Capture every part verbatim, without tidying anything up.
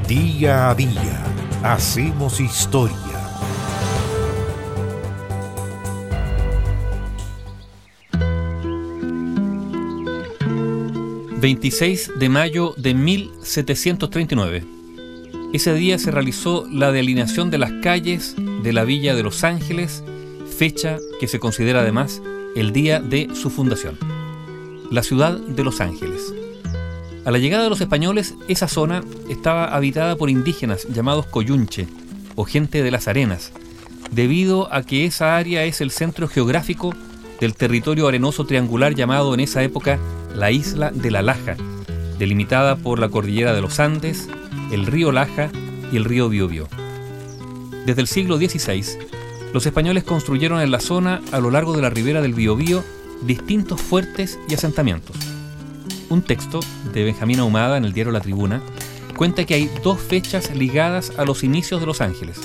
Día a día hacemos historia. veintiséis de mayo de mil setecientos treinta y nueve. Ese día se realizó la delineación de las calles de la Villa de Los Ángeles, fecha que se considera además el día de su fundación. La ciudad de Los Ángeles. A la llegada de los españoles, esa zona estaba habitada por indígenas llamados coyunche, o gente de las arenas, debido a que esa área es el centro geográfico del territorio arenoso triangular llamado en esa época la Isla de la Laja, delimitada por la cordillera de los Andes, el río Laja y el río Biobío. Desde el siglo dieciséis, los españoles construyeron en la zona, a lo largo de la ribera del Biobío, distintos fuertes y asentamientos. Un texto de Benjamín Ahumada en el diario La Tribuna cuenta que hay dos fechas ligadas a los inicios de Los Ángeles.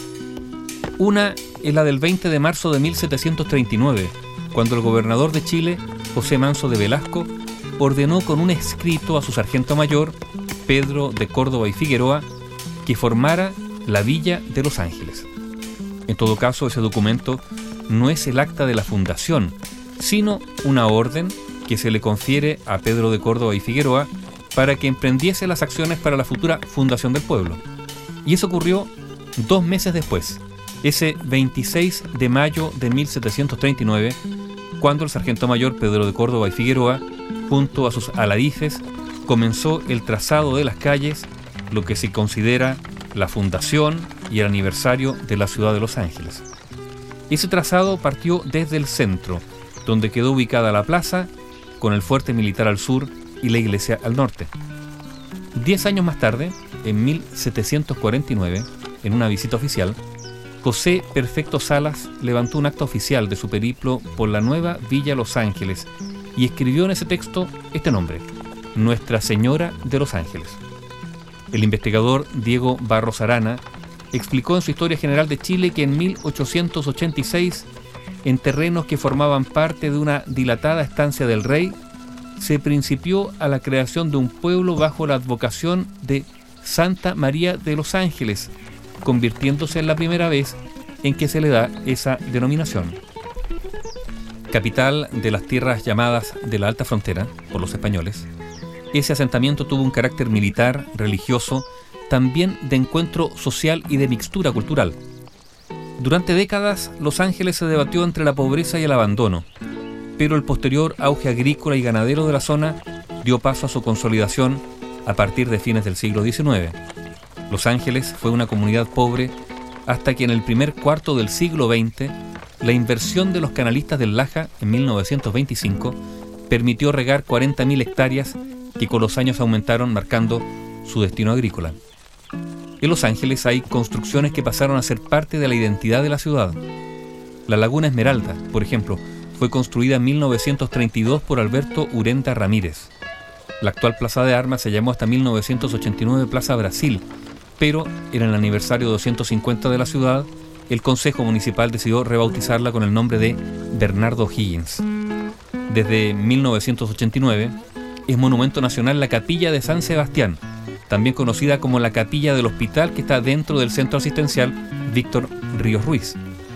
Una es la del veinte de marzo de mil setecientos treinta y nueve, cuando el gobernador de Chile, José Manso de Velasco, ordenó con un escrito a su sargento mayor, Pedro de Córdoba y Figueroa, que formara la Villa de Los Ángeles. En todo caso, ese documento no es el acta de la fundación, sino una orden que se le confiere a Pedro de Córdoba y Figueroa para que emprendiese las acciones para la futura fundación del pueblo. Y eso ocurrió dos meses después, ese veintiséis de mayo de mil setecientos treinta y nueve, cuando el sargento mayor Pedro de Córdoba y Figueroa, junto a sus aladifes, comenzó el trazado de las calles, lo que se considera la fundación y el aniversario de la ciudad de Los Ángeles. Ese trazado partió desde el centro, donde quedó ubicada la plaza, con el fuerte militar al sur y la iglesia al norte. Diez años más tarde, en mil setecientos cuarenta y nueve, en una visita oficial, José Perfecto Salas levantó un acta oficial de su periplo por la nueva Villa Los Ángeles y escribió en ese texto este nombre: Nuestra Señora de Los Ángeles. El investigador Diego Barros Arana explicó en su Historia General de Chile que en mil ochocientos ochenta y seis, en terrenos que formaban parte de una dilatada estancia del rey, se principió a la creación de un pueblo bajo la advocación de Santa María de Los Ángeles, convirtiéndose en la primera vez en que se le da esa denominación. Capital de las tierras llamadas de la Alta Frontera por los españoles, ese asentamiento tuvo un carácter militar, religioso, también de encuentro social y de mixtura cultural. Durante décadas, Los Ángeles se debatió entre la pobreza y el abandono, pero el posterior auge agrícola y ganadero de la zona dio paso a su consolidación a partir de fines del siglo diecinueve. Los Ángeles fue una comunidad pobre hasta que en el primer cuarto del siglo veinte, la inversión de los canalistas del Laja en mil novecientos veinticinco permitió regar cuarenta mil hectáreas que con los años aumentaron, marcando su destino agrícola. En Los Ángeles hay construcciones que pasaron a ser parte de la identidad de la ciudad. La Laguna Esmeralda, por ejemplo, fue construida en mil novecientos treinta y dos por Alberto Urenda Ramírez. La actual Plaza de Armas se llamó hasta mil novecientos ochenta y nueve Plaza Brasil, pero en el aniversario doscientos cincuenta de la ciudad, el Consejo Municipal decidió rebautizarla con el nombre de Bernardo O'Higgins. Desde mil novecientos ochenta y nueve es monumento nacional la Capilla de San Sebastián, también conocida como la Capilla del Hospital, que está dentro del Centro Asistencial Víctor Ríos Ruiz.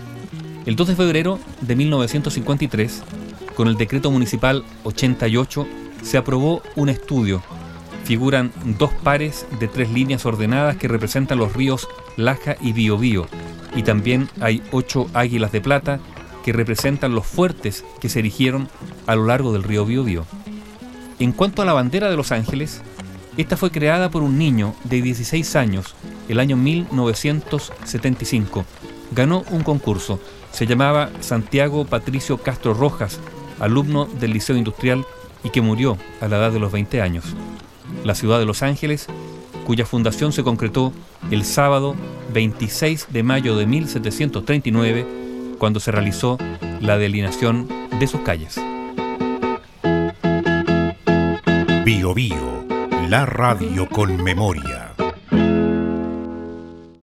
El dos de febrero de mil novecientos cincuenta y tres, con el Decreto Municipal ochenta y ocho, se aprobó un estudio. Figuran dos pares de tres líneas ordenadas que representan los ríos Laja y Biobío, y también hay ocho águilas de plata que representan los fuertes que se erigieron a lo largo del río Biobío. En cuanto a la bandera de Los Ángeles, esta fue creada por un niño de dieciséis años, el año mil novecientos setenta y cinco. Ganó un concurso. Se llamaba Santiago Patricio Castro Rojas, alumno del Liceo Industrial y que murió a la edad de los veinte años. La ciudad de Los Ángeles, cuya fundación se concretó el sábado veintiséis de mayo de mil setecientos treinta y nueve, cuando se realizó la delineación de sus calles. Biobío, la radio con memoria.